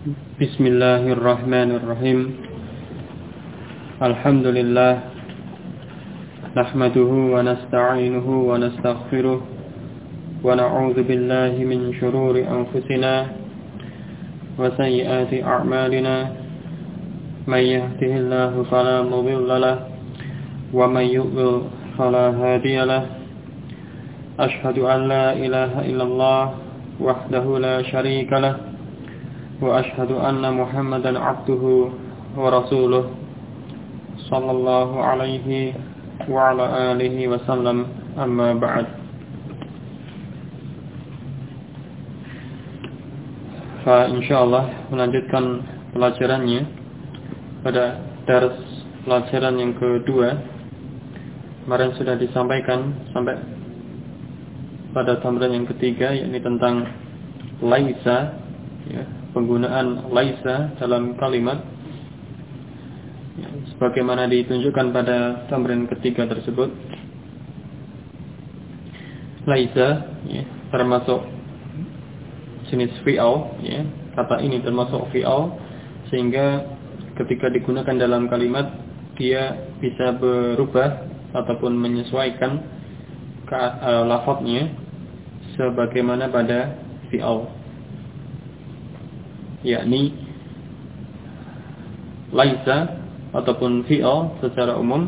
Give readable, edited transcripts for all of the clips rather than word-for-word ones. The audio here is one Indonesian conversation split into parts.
Bismillahirrahmanirrahim. Alhamdulillah. Nahmaduhu wa nasta'inuhu wa nastaghfiruh. Wa na'udzu billahi min shururi anfusina wa sayyiati a'malina. May yahdihillahu fala mudilla lahu wa may yudlil fala hadiya lahu. Ashhadu an la ilaha illallah wahdahu la syarika lahu. Wa ashhadu anna Muhammadan abduhu wa rasuluh sallallahu alaihi wa ala alihi wa sallam, amma ba'd. Insyaallah melanjutkan pelajarannya pada dars pelajaran yang kedua. Kemarin sudah disampaikan sampai pada tamrin yang ketiga, yakni tentang laisa, ya, penggunaan laisa dalam kalimat, ya, sebagaimana ditunjukkan pada tamrin ketiga tersebut. Laisa, ya, termasuk jenis fi'al, ya, kata ini termasuk fi'al, sehingga ketika digunakan dalam kalimat dia bisa berubah ataupun menyesuaikan lafadznya sebagaimana pada fi'al, yakni laisa ataupun fi'al secara umum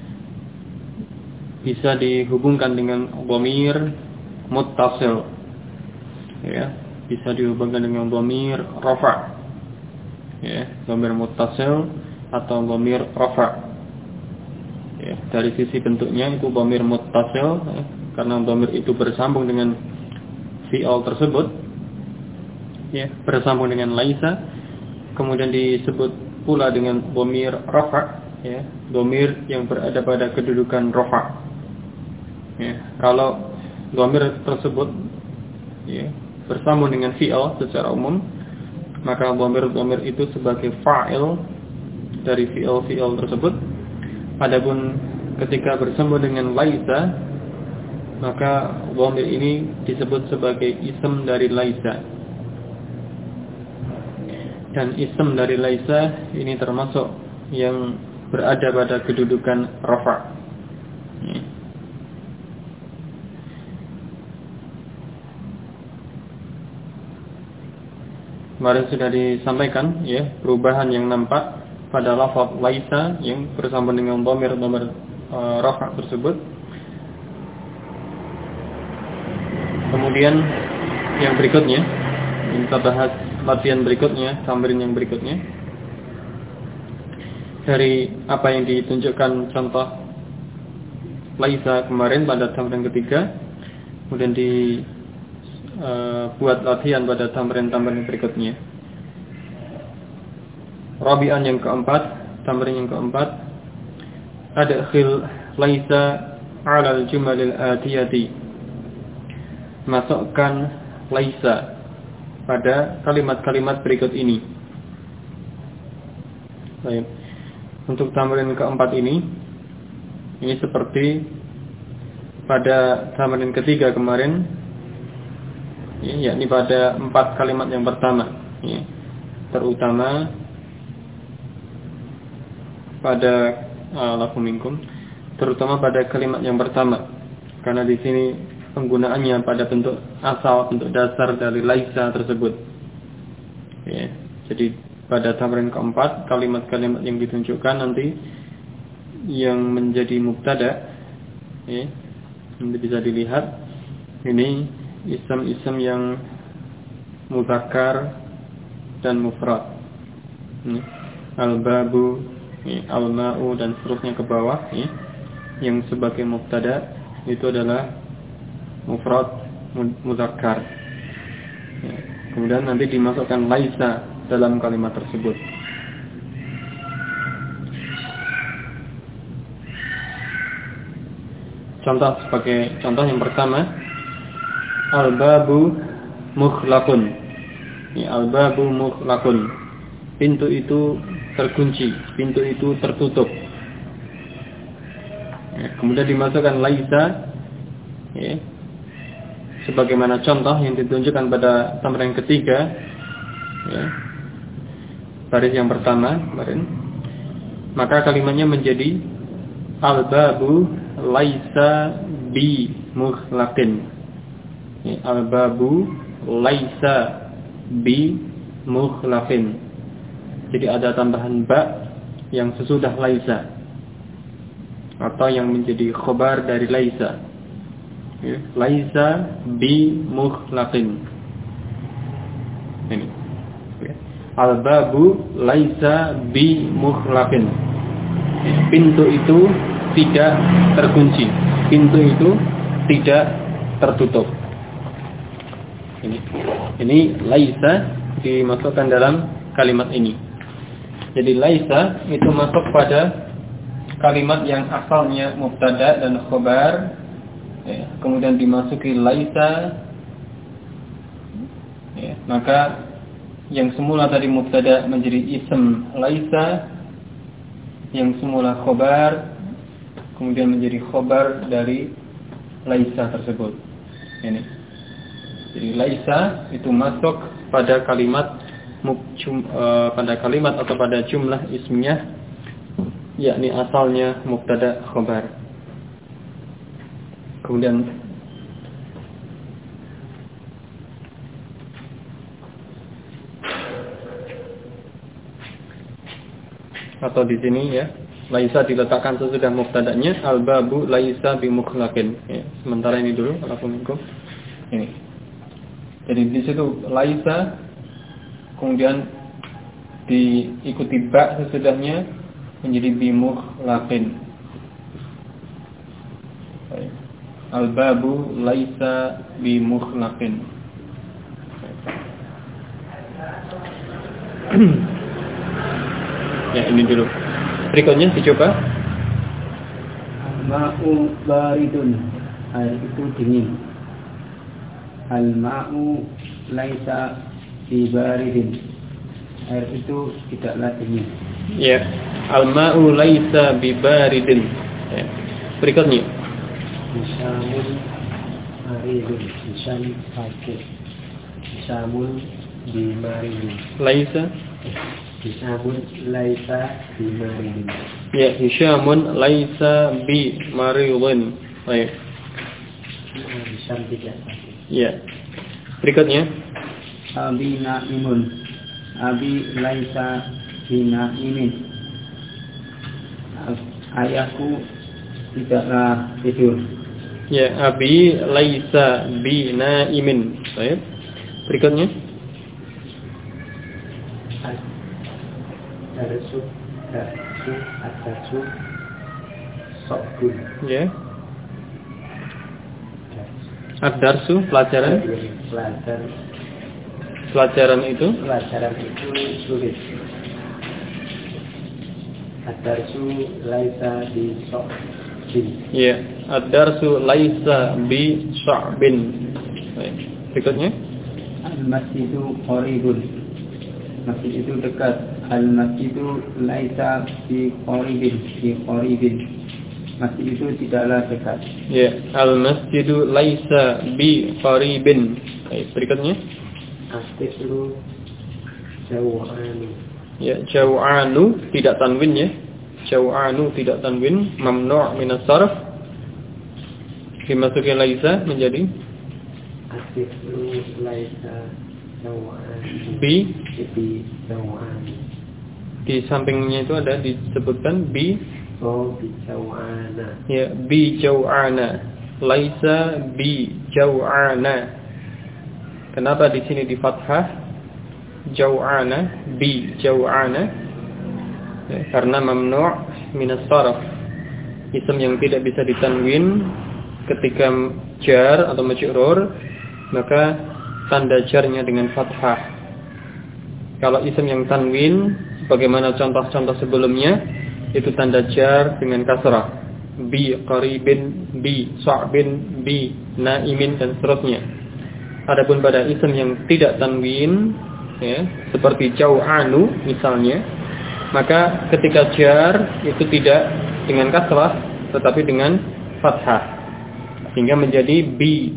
bisa dihubungkan dengan dhamir muttasil, ya, bisa dihubungkan dengan dhamir rafa', ya, dhamir muttasil atau dhamir rafa', ya. Dari sisi bentuknya itu dhamir muttasil, ya, karena dhamir itu bersambung dengan fi'al tersebut, ya, bersambung dengan laisa, kemudian disebut pula dengan dhamir rafa', ya, dhamir yang berada pada kedudukan rafa', ya. Kalau dhamir tersebut, ya, bersambung dengan fi'al secara umum, maka dhamir itu sebagai fa'il dari fi'al tersebut. Adapun ketika bersambung dengan laisa, maka dhamir ini disebut sebagai ism dari laisa. Dan ism dari laisa ini termasuk yang berada pada kedudukan rafa'. Kemarin sudah disampaikan, ya, perubahan yang nampak pada lafaz laisa yang bersambung dengan dhamir rafa' tersebut. Kemudian yang berikutnya kita bahas latihan berikutnya, tamrin yang berikutnya, dari apa yang ditunjukkan contoh laisa kemarin pada tamrin ketiga, kemudian buat latihan pada tamrin-tamrin berikutnya. Rabi'an yang keempat, tamrin yang keempat, adkhil laisa 'ala al-jumal al-atiyati. Masukkan laisa pada kalimat-kalimat berikut ini. Baik. Untuk tamrin keempat ini seperti pada tamrin ketiga kemarin, ya, yakni pada 4 kalimat yang pertama, ya, terutama pada terutama pada kalimat yang pertama, karena di sini penggunaannya pada bentuk asal, bentuk dasar dari laisa tersebut, ya. Jadi pada tamrin keempat, kalimat-kalimat yang ditunjukkan nanti yang menjadi mubtada, ya, nanti bisa dilihat ini ism-ism yang mudzakkar dan mufrad, ya. Al-babu, ya, al-ma'u dan seterusnya ke bawah, ya, yang sebagai mubtada itu adalah mufrad mudzakkar, ya. Kemudian nanti dimasukkan laisa dalam kalimat tersebut. Sebagai contoh yang pertama, al-babu mughlaqun, ya, al-babu mughlaqun, pintu itu terkunci, pintu itu tertutup, ya. Kemudian dimasukkan laisa, ya, sebagaimana contoh yang ditunjukkan pada tamrin ketiga, ya, baris yang pertama kemarin, maka kalimatnya menjadi al-babu laisa bi mughlaqin. Al-babu laisa bi mughlaqin. Jadi ada tambahan ba yang sesudah laisa atau yang menjadi khobar dari laisa. Laisa bi mughlaqin. Ini. Al-babu laisa bi mughlaqin. Pintu itu tidak terkunci. Pintu itu tidak tertutup. Ini laisa dimasukkan dalam kalimat ini. Jadi laisa itu masuk pada kalimat yang asalnya mubtada dan khobar, kemudian dimasuki laisa, maka yang semula tadi mubtada menjadi ism laisa, yang semula khobar kemudian menjadi khobar dari laisa tersebut. Ini. Jadi laisa itu masuk pada kalimat atau pada jumlah ismiyah, yakni asalnya mubtada khobar. Kemudian atau di sini ya, laisa diletakkan sesudah mubtada'nya, al-babu laisa bimughlaqin. Ya, sementara ini dulu Assalamualaikum. Ini. Jadi di situ laisa, kemudian diikuti ba sesudahnya menjadi bimughlaqin. Al-babu laisa bimughlaqin. Ya, ini dulu. Berikutnya dicoba. Al-ma'u baridun. Air itu dingin. Al-ma'u laisa bibaridin. Air itu tidaklah dingin. Ya. Al-ma'u laisa bibaridin. Ya. Berikutnya. Hisyamun maridun. Hisyam sakit. Hisyamun bimaridin. Laisa. Hisyamun laisa bimaridin. Ya, Hisyamun laisa bimaridin. Baik. Hisyam tidak sakit. Ya. Berikutnya. Abi na'imun. Abi laisa binaimin. Ayahku tidaklah tidur. Ya, abi laisa binaimin. Baik. Berikutnya. Ad-darsu sokun. Ya. Ad-darsu pelajaran. Pelajaran itu sulit. Ad-darsu laisa bi sokbin. Ya, ad-darsu laisa bi sa'bin. Baik. Berikutnya. Al-masjidu qaribun. Masjid itu dekat. Al-masjidu laisa bi qaribin. Masjid itu tidaklah dekat. Ya, al-masjidu laisa bi qaribin. Baik, berikutnya. At-tiflu jaw'anu. Ya, jaw'anu tidak tanwin ya. Jaw'anu tidak tanwin, mamnu' min as-sarf. Dimasuki laisa menjadi At-tiflu laisa jaw'anu. bi jaw'anu. Di sampingnya itu ada disebutkan bi jaw'ana. Ya, bi jaw'ana. Laisa bi jaw'ana. Kenapa di sini di fathah jaw'ana, bi jaw'ana? Ya, karena mamnu' min as-sarf. Isim yang tidak bisa ditanwin ketika jar atau majrur, maka tanda jarnya dengan fathah. Kalau isim yang tanwin, bagaimana contoh-contoh sebelumnya, itu tanda jar dengan kasrah. Bi qaribin, bi sa'bin, bi na'imin dan seterusnya. Adapun pada isim yang tidak tanwin, ya, seperti jau'anu misalnya, maka ketika jar itu tidak dengan kasrah tetapi dengan fathah, sehingga menjadi bi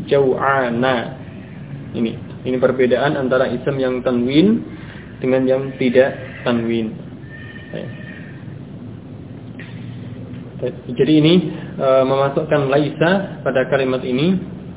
jau'ana. Ini perbedaan antara isim yang tanwin dengan yang tidak tanwin. Jadi ini memasukkan laisa pada kalimat ini,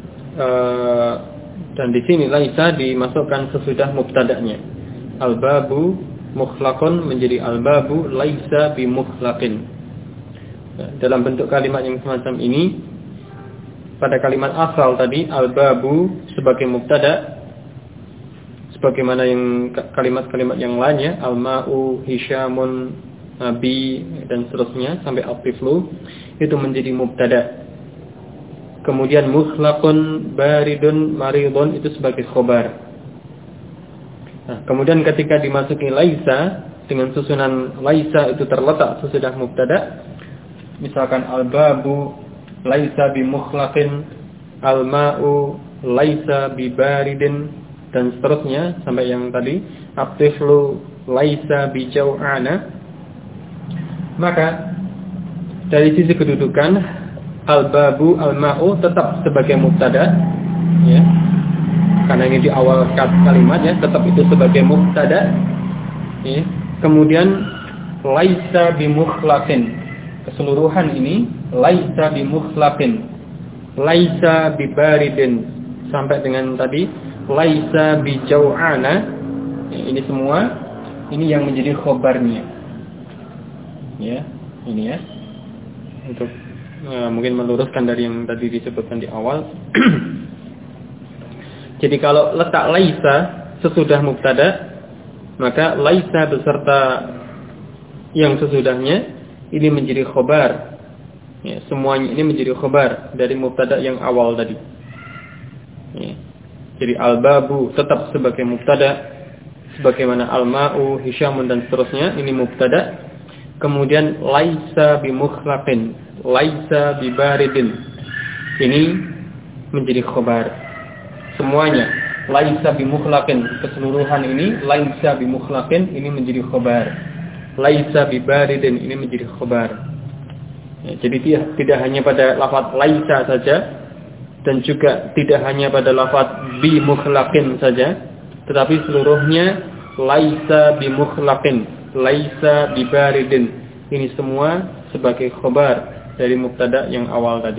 dan di sini laisa dimasukkan sesudah mubtada'nya. Al-babu mukhlaqun menjadi al-babu laisa bi mukhlaqin. Dalam bentuk kalimat yang semacam ini, pada kalimat asal tadi al-babu sebagai mubtada, sebagaimana yang kalimat-kalimat yang lainnya, al-ma'u, hisyamun, bi dan seterusnya sampai al-tiflu, itu menjadi mubtada. Kemudian mukhlaqun, baridun, maridun itu sebagai khobar. Nah, kemudian ketika dimasuki laisa dengan susunan laisa itu terletak sesudah mubtada, misalkan al-babu laisa bi mukhlaqin, al-ma'u laisa bi baridin dan seterusnya sampai yang tadi al-tiflu laisa bi jau'ana. Maka dari sisi kedudukan al-babu, al-ma'u tetap sebagai mubtada, ya. Karena ini di awal kalimat ya, tetap itu sebagai mubtada. Ya. Kemudian laisa bi mukhlaqin. Keseluruhan ini laisa bi mukhlaqin, laisa bi baridin sampai dengan tadi laisa bi jau'ana. Ya, ini semua ini yang menjadi khobarnya. Ya, ini ya. Untuk mungkin meluruskan dari yang tadi disebutkan di awal. Jadi kalau letak laisa sesudah mubtada, maka laisa beserta yang sesudahnya ini menjadi khobar. Ya, semuanya ini menjadi khobar dari mubtada yang awal tadi. Ya. Jadi al-babu tetap sebagai mubtada, sebagaimana al-ma'u, hisyamun dan seterusnya ini mubtada. Kemudian laisa bi mukhlaqin, laisa bi baridin, ini menjadi khobar. Semuanya laisa bi mukhlaqin, keseluruhan ini laisa bi mukhlaqin ini menjadi khobar. Laisa bi baridin ini menjadi khobar. Ya, jadi tidak hanya pada lafaz laisa saja, dan juga tidak hanya pada lafaz bi mukhlaqin saja, tetapi seluruhnya laisa bi mukhlaqin, laisa bi baridin. Ini semua sebagai khobar dari mubtada yang awal tadi.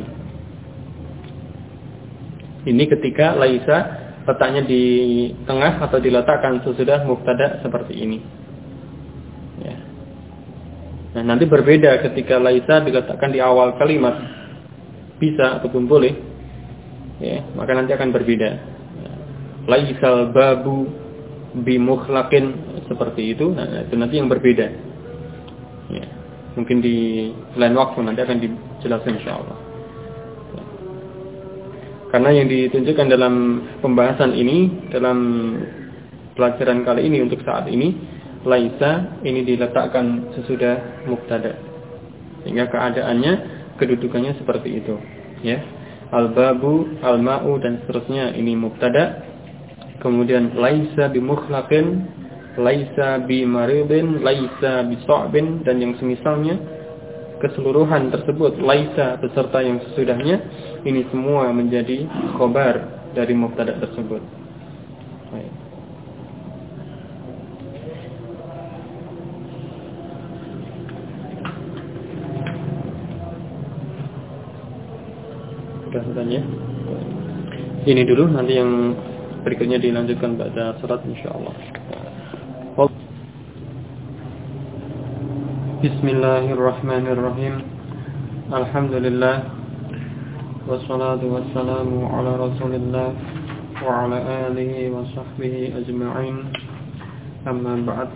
Ini ketika laisa letaknya di tengah atau diletakkan sesudah mubtada seperti ini. Ya. Nah, nanti berbeda ketika laisa diletakkan di awal kalimat. Bisa ataupun boleh. Ya, maka nanti akan berbeda. Laisal babu bi mukhlaqin seperti itu. Nah, itu nanti yang berbeda. Ya. Mungkin di lain waktu nanti akan dijelaskan insyaallah. Ya. Karena yang ditunjukkan dalam pembahasan ini, dalam pelajaran kali ini untuk saat ini, laisa ini diletakkan sesudah mubtada. Sehingga keadaannya, kedudukannya seperti itu. Ya. Al-babu, al-ma'u dan seterusnya ini mubtada. Kemudian laisa bi mukhlaqin, laisa bi maridin, laisa bi sa'bin dan yang semisalnya, keseluruhan tersebut laisa beserta yang sesudahnya ini semua menjadi khobar dari mubtada tersebut. Baik. Sudah ya. Ini dulu, nanti yang berikutnya dilanjutkan pada surat insyaallah. Bismillahirrahmanirrahim. Alhamdulillah wassalatu wassalamu ala Rasulillah wa ala alihi wa sahbihi ajma'in. Amma ba'd.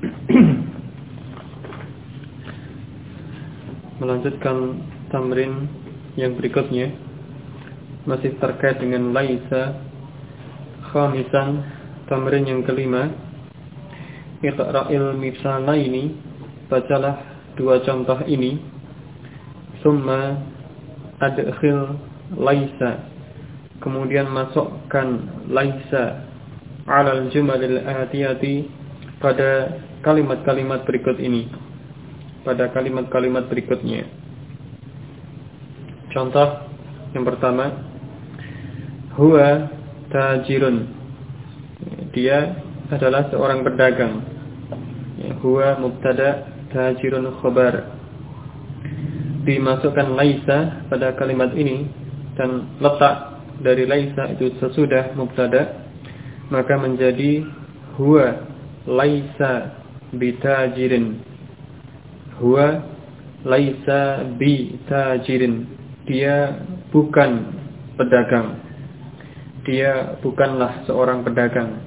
Melanjutkan tamrin yang berikutnya, masih terkait dengan laisa. Khamisan, tamrin yang kelima, iqra'il misalaini, bacalah dua contoh ini. Summa adkhil laisa, kemudian masukkan laisa alal jumalil atiyati, pada kalimat-kalimat berikut ini, pada kalimat-kalimat berikutnya. Contoh yang pertama, huwa tajirun, dia adalah seorang pedagang. huwa mubtada tajirun khabar. Dimasukkan laisa pada kalimat ini dan letak dari laisa itu sesudah mubtada, maka menjadi huwa laisa bitajirin. Huwa laisa bitajirin. Dia bukan pedagang. Dia bukanlah seorang pedagang.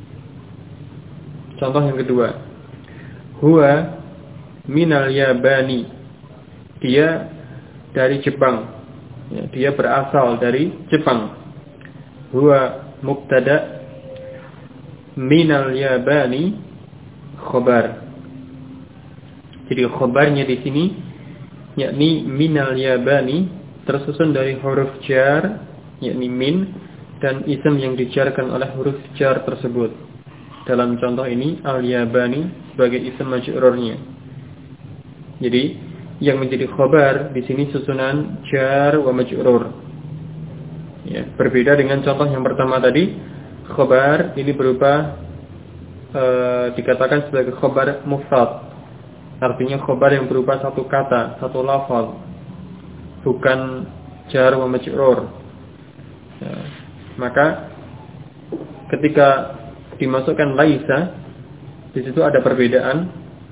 Contoh yang kedua, huwa minal yabani. Dia dari Jepang. Ya, dia berasal dari Jepang. Huwa mubtada minal yabani khobar. Jadi khobarnya di sini yakni minal yabani tersusun dari huruf jar yakni min dan isim yang dijarkan oleh huruf jar tersebut. Dalam contoh ini al-yabani sebagai isim majrurnya. Jadi yang menjadi khobar di sini susunan jar wa majrur. Ya, berbeda dengan contoh yang pertama tadi, khobar ini berupa dikatakan sebagai khobar mufrad. Artinya khobar yang berupa satu kata, satu lafaz, bukan jar wa majrur. Ya, maka ketika dimasukkan laisa, di situ ada perbedaan.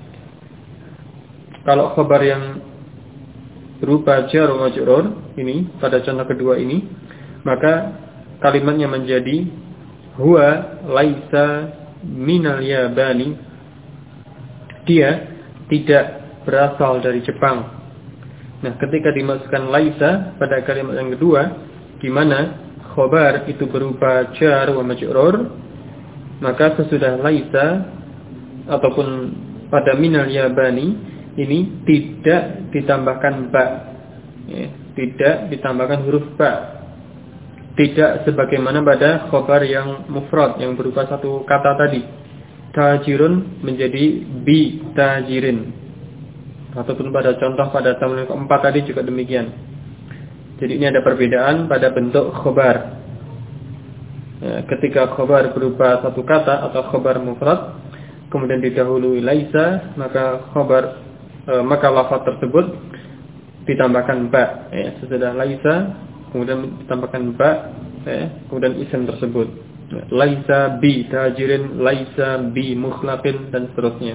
Kalau khabar yang berupa jar wa majrur ini pada contoh kedua ini, maka kalimatnya menjadi huwa laisa minal yabani. Dia tidak berasal dari Jepang. Nah, ketika dimasukkan laisa pada kalimat yang kedua, di mana khabar itu berupa jar wa majrur, maka sesudah laisa ataupun pada minal yabani ini tidak ditambahkan ba, ya, tidak ditambahkan huruf ba, tidak sebagaimana pada khabar yang mufrad yang berupa satu kata tadi, tajirun menjadi bi tajirin, ataupun pada contoh pada tamrin keempat tadi juga demikian. Jadi ini ada perbedaan pada bentuk khabar. Ya, ketika khabar berupa satu kata atau khabar mufrad kemudian didahului laisa, maka lafaz tersebut ditambahkan ba, ya, sesudah laisa kemudian ditambahkan ba, ya, kemudian isim tersebut, ya, laisa bi tajirin, laisa bi mukhlaqin dan seterusnya.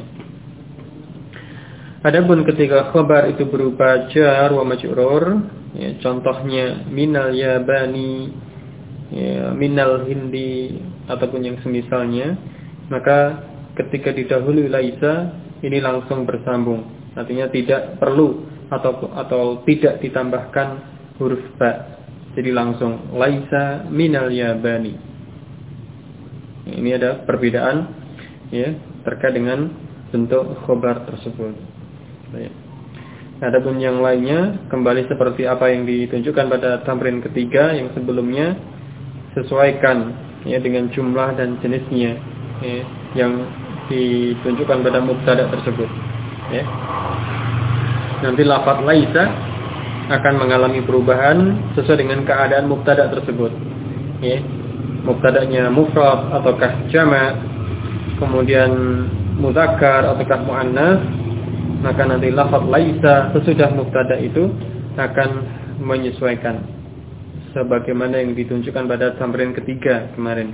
Adapun ketika khabar itu berupa jar wa majrur, ya, contohnya minal yabani, ya, minal hindi ataupun yang semisalnya, maka ketika didahului laisa ini langsung bersambung. Artinya tidak perlu atau tidak ditambahkan huruf ba. Jadi langsung laisa minal yabani. Ini ada perbedaan, ya, terkait dengan bentuk khabar tersebut. Ya. Adapun yang lainnya kembali seperti apa yang ditunjukkan pada tamrin ketiga yang sebelumnya, sesuaikan, ya, dengan jumlah dan jenisnya, ya, yang ditunjukkan pada mubtada tersebut. Ya. Nanti lafaz laisa akan mengalami perubahan sesuai dengan keadaan mubtada tersebut. Ya. Mubtadanya mufrad ataukah jama', kemudian mudzakkar ataukah muannas, maka nanti lafaz laisa sesudah mubtada itu akan menyesuaikan sebagaimana yang ditunjukkan pada tamrin ketiga kemarin.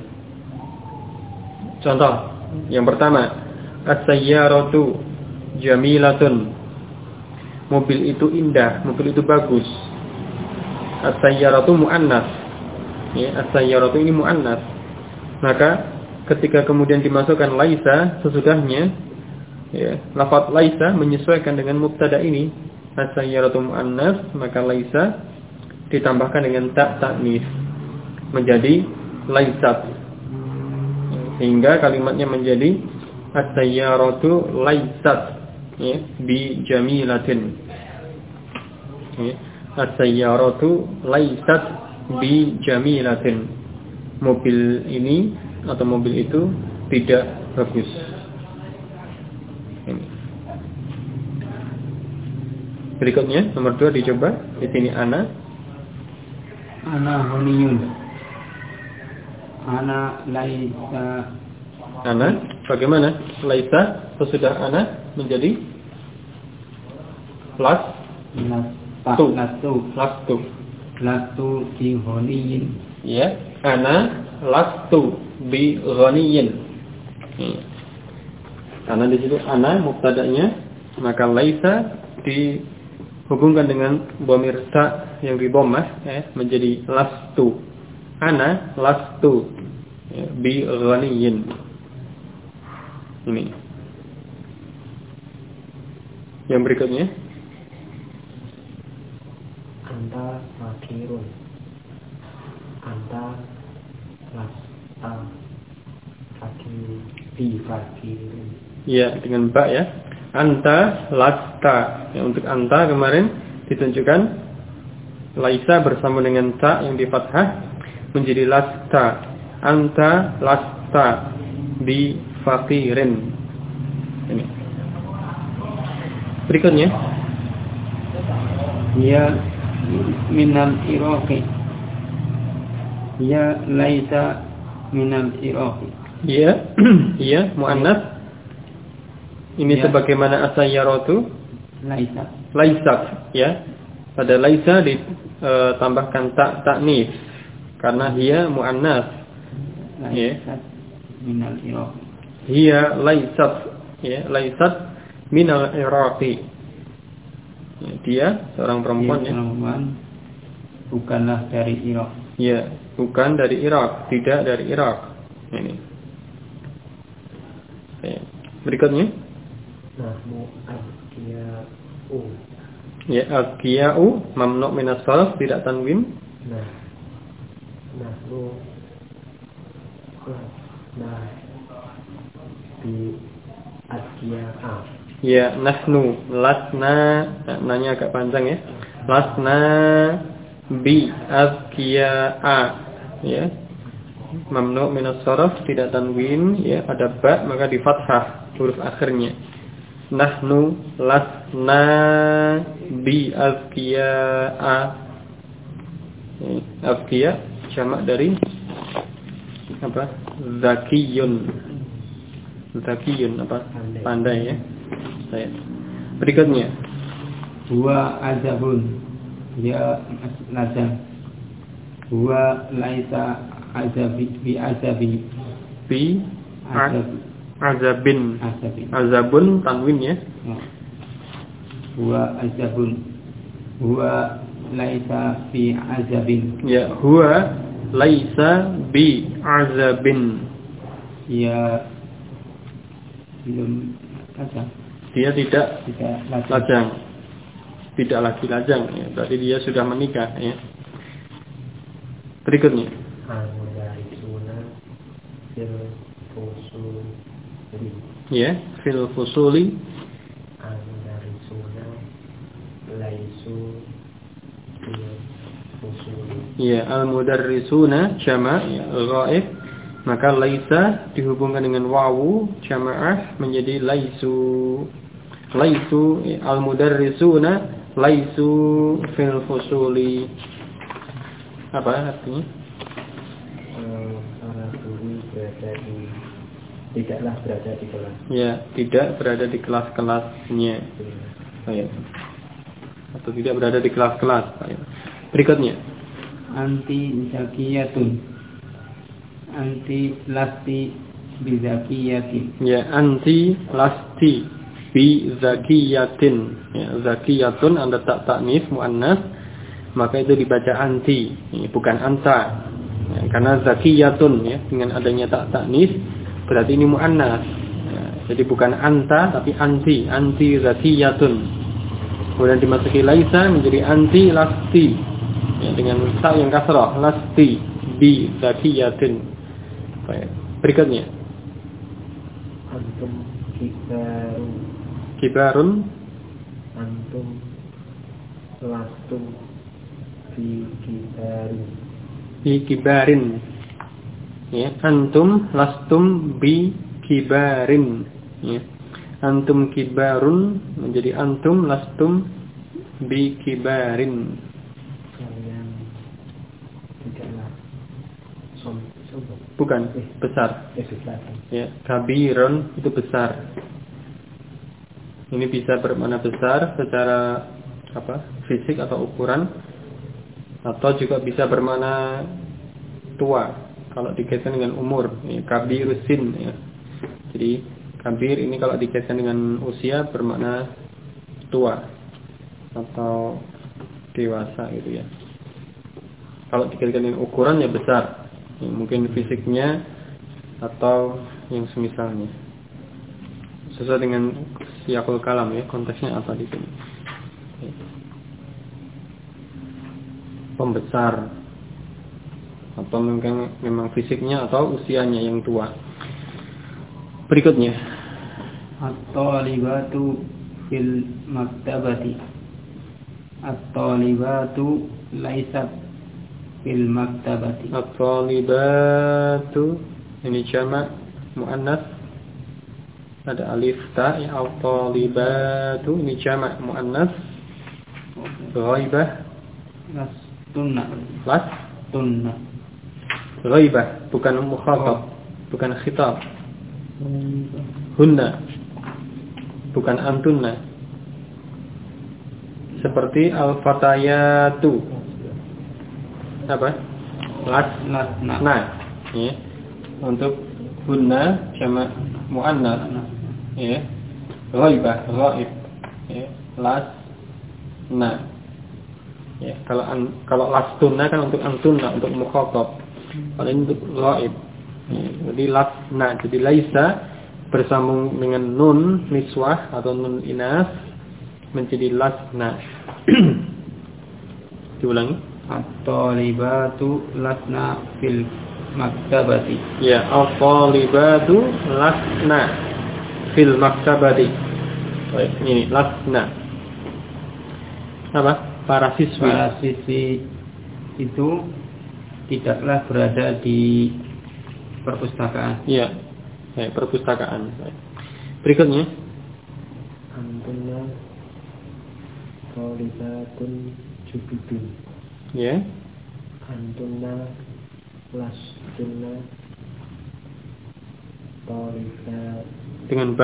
Contoh yang pertama, as-sayyaratu jamilatun. Mobil itu indah, mobil itu bagus. As-sayyaratu muannas. Ya, as-sayyaratu ini muannas. Maka ketika kemudian dimasukkan laisa sesudahnya, ya, lafaz laisa menyesuaikan dengan mubtada ini, as-sayyaratu muannas, maka laisa ditambahkan dengan ta ta'nis menjadi laisat, sehingga kalimatnya menjadi as-sayyaratu laisat, ya, bi jamilatin, ya, as-sayyaratu laisat bi jamilatin. Mobil ini atau mobil itu tidak bagus. Ini. Berikutnya nomor 2 dicoba. Di sini ana honiyun. Ana laisa. Ana Bagaimana? Laisa sesudah ana menjadi lastu bi ghaniyin. Ya, ana lastu bi ghaniyin. Karena di situ ana mubtada'nya, maka laisa dihubungkan dengan dhamir ta yang di dhammah menjadi lastu. Ana lastu bi ghaniyin. Ini. Yang berikutnya, anta fakirun. Anta lasta fakirin. Ya, dengan ba ya. Anta lasta. Ya, untuk anta kemarin ditunjukkan laisa bersama dengan ta yang di fathah menjadi lasta. Anta lasta bi fakirin. Ini. Berikutnya, Ya minal iraqi. Ya laisa minal iraqi. ya, ya muannas. Ini Ya. sebagaimana asayyaratu laisat, ya. Pada laisa ditambahkan ta'nits karena dia muannas. Ya. Minal iraqi. Hiya laisat, ya, laisat minal iraqi. Ya, dia seorang perempuan, ya. Perempuan bukanlah dari Irak. Ya, bukan dari Irak, tidak dari Irak. Ini. Ya. Berikutnya, Nahnu al-qiya'u. ya, al-qiya'u mamnu' min as-sarf, tidak tanwin. Nahnu bi al-qiya'a. Ya, nahnu lasna, nanya agak panjang, ya. Lasna bi al-qiya'a, ya. Mamnu' min as-sarf, tidak tanwin, ya, ada ba maka di fathah huruf akhirnya. Nahnu lasna bi al-qiya'a. Al-qiya jamak dari apa? Zakiyun apa? Pandai, ya. Saya. Berikutnya, Huwa azabun. Ya lazam. Huwa laisa bi azabi. bi azabin. Azabin. Azabun tanwin, ya. Huwa azabun. Huwa laisa bi azabin. Ya, huwa laisa bi azabin. Ya belum lazam. Dia tidak lajang. Tidak lagi lajang, ya. Berarti dia sudah menikah, ya. Berikutnya, ya, fil fusuli. Ya, al-mudarrisuna jama' ya, ghaib. Maka laisa dihubungkan dengan wawu jamaah menjadi laisu. Laisu ya, al-mudarrisuna laisu fil fusuli. Apa artinya? Para guru tidaklah berada di kelas. Ya, tidak berada di kelas-kelasnya. Baik. Atau tidak berada di kelas-kelas. Baik. Berikutnya, Anti zakiyatun. Anti lasti bi zakiyatin. ya, anti lasti bi zakiyatin. Ya, zakiyatun anda tak ta'nits muannas, maka itu dibaca anti, ya, bukan anta. Ya, karena zakiyatun, ya, dengan adanya tak ta'nits berarti ini muannas. Ya, jadi bukan anta tapi anti zakiyatun. Kemudian dimasuki laisa menjadi anti lasti, ya, dengan ta yang kasrah, lasti bi zakiyatin. Baik. Berikutnya, Antum kibarun. Antum lastum bi kibarin. Bi kibarin. Ya, antum lastum bi kibarin. Ya. Antum kibarun menjadi antum lastum bi kibarin. Kalian tidaklah sombong. bukan, besar. Ya, kabirun itu besar. Ini bisa bermakna besar secara fisik atau ukuran, atau juga bisa bermakna tua kalau dikaitkan dengan umur. Ya, kabirusin. Ya. Jadi kabir ini kalau dikaitkan dengan usia bermakna tua atau dewasa gitu ya. Kalau dikaitkan dengan ukuran ya besar. Ya, mungkin fisiknya atau yang semisalnya. Sesuai dengan siyaqul kalam ya, konteksnya apa di sini. Pembesar atau mungkin memang fisiknya atau usianya yang tua. Berikutnya, at-talibatu fil maktabati. At-talibatu laisat fil maktabati. at-talibatu ini jamak muannas. Ada alif ta ya, at-talibatu ini jamak muannas. Ghaibah Lastunna. Ghaibah bukan mukhatab, bukan khitab. Hunna bukan antunna. Seperti al-fatayatu apa? Lasna. Ya. Untuk hunna jamak muannas. Ya. Ghaibah, ghaib. Ya. Lasna. Ya, kalau lastunna kan untuk antunna, untuk mukhatab. Kalau ini untuk ghaib. Ya, jadi lasna, jadi laisa bersambung dengan nun niswah atau nun inas menjadi lasna. Diulangi. At-talibatu lasna fil maktabati. Ya, at-talibatu lasna fil maktabati. Baik, ini lasna. Apa? Para siswi itu tidaklah berada di perpustakaan. Iya, perpustakaan. Berikutnya, antunna talibatun jududun. Ya. Antunna lastunna talibat. Dengan ba?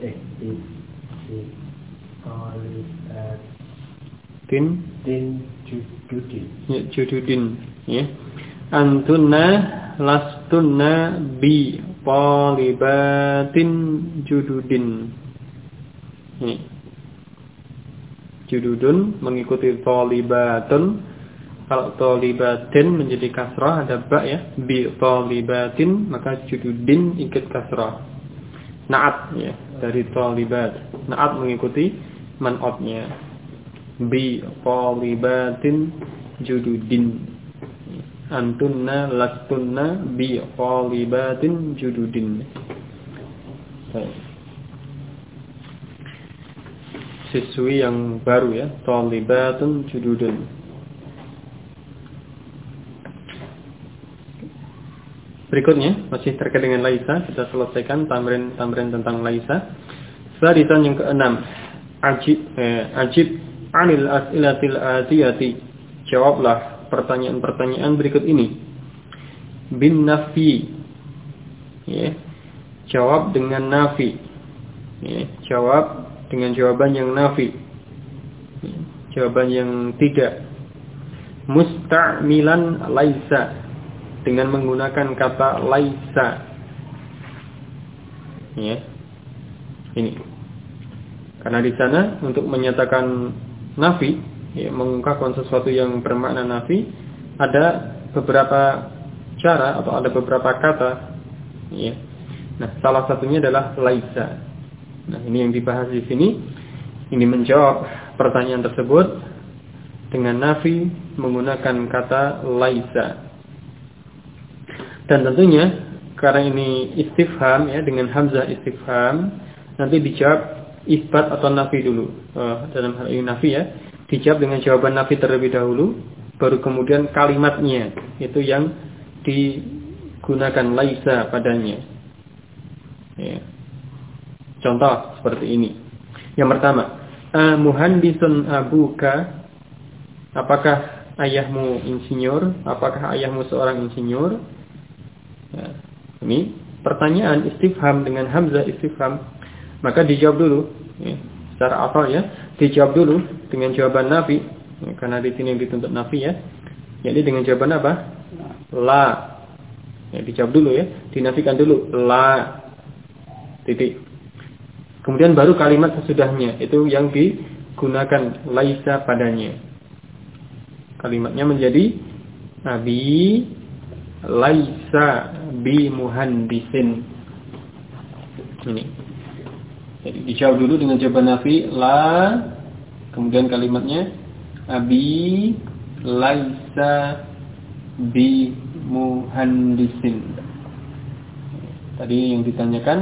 Talibat. Tin jududin. Ya, jududin. Ya. Antunna lastunna bi talibatin jududin. Ini. Jududun mengikuti talibatun. Kalau talibatin menjadi kasrah ada ba ya. Bi talibatin maka jududin ikut kasrah. Na'at ya dari talibat. Na'at mengikuti man'atnya. Bi talibatin jududin. Antunna lastunna bi talibatin jududin. Baik. Siswi yang baru ya, talibatun jududun. Berikutnya masih terkait dengan laisa, kita selesaikan tamrin tentang laisa. Sadisan yang keenam, ajib anil as'ilatil atiyati. Jawablah pertanyaan-pertanyaan berikut ini. Bin nafi. Ya. Jawab dengan nafi. Ya, jawab dengan jawaban yang nafi. Ya, jawaban yang tidak. Musta'milan laisa. Dengan menggunakan kata laisa. Ya. Ini. Karena di sana untuk menyatakan nafi, ya, mengungkapkan sesuatu yang bermakna nafi, ada beberapa cara atau ada beberapa kata. Ya. Nah, salah satunya adalah laisa. Nah, ini yang dibahas di sini. Ini menjawab pertanyaan tersebut dengan nafi menggunakan kata laisa. Dan tentunya karena ini istifham ya, dengan hamzah istifham, nanti dijawab isbat atau nafi dulu. Dalam hal ini nafi ya, dijawab dengan jawaban nafi terlebih dahulu, baru kemudian kalimatnya itu yang digunakan laisa padanya. Ya. Contoh seperti ini. Yang pertama, muhandisun abuka. Apakah ayahmu insinyur? Apakah ayahmu seorang insinyur? Ya. Ini pertanyaan istifham dengan hamzah istifham, maka dijawab dulu ya, secara asal ya, dijawab dulu dengan jawaban nafi ya, karena di sini yang dituntut nafi ya. Jadi dengan jawaban apa? La. Ya, dijawab dulu ya, dinafikan dulu la. Titik. Kemudian baru kalimat sesudahnya itu yang digunakan laisa padanya. Kalimatnya menjadi Abi laisa bi muhandisin. Ini. Jadi dijawab dulu dengan jawaban nafi la, kemudian kalimatnya Abi laisa bi muhandisin. Tadi yang ditanyakan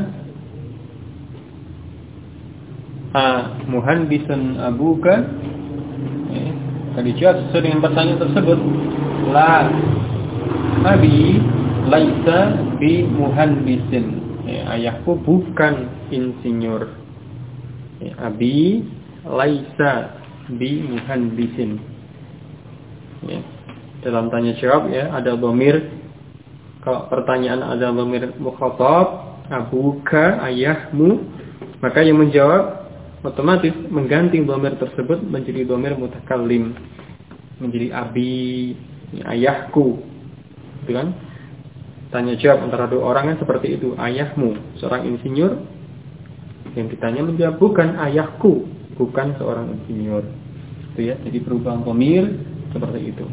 muhandisun abuka. Tadi jawab sesuai dengan pertanyaan tersebut. La abi laisa bi muhandisin. Ayahku bukan insinyur. Abi laisa bi muhandisin. Dalam tanya jawab ya ada dhamir. Kalau pertanyaan ada dhamir mukhatab, abuka, ayahmu, maka yang menjawab otomatis mengganti dhamir tersebut menjadi dhamir mutakallim, menjadi abi, ayahku, gitu kan? Tanya jawab antara dua orang kan seperti itu, ayahmu, seorang insinyur, yang ditanya menjawab bukan ayahku, bukan seorang insinyur, itu ya. Jadi perubahan dhamir seperti itu.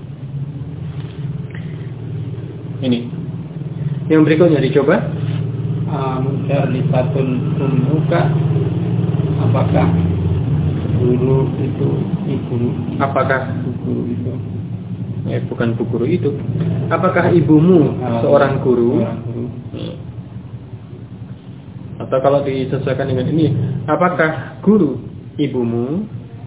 Ini yang berikutnya dicoba. Mudarrisatun ummuka, apakah guru itu ibumu? Apakah guru itu? Bukan bu guru itu. Apakah ibumu seorang guru? Atau kalau disesuaikan dengan ini, apakah guru ibumu?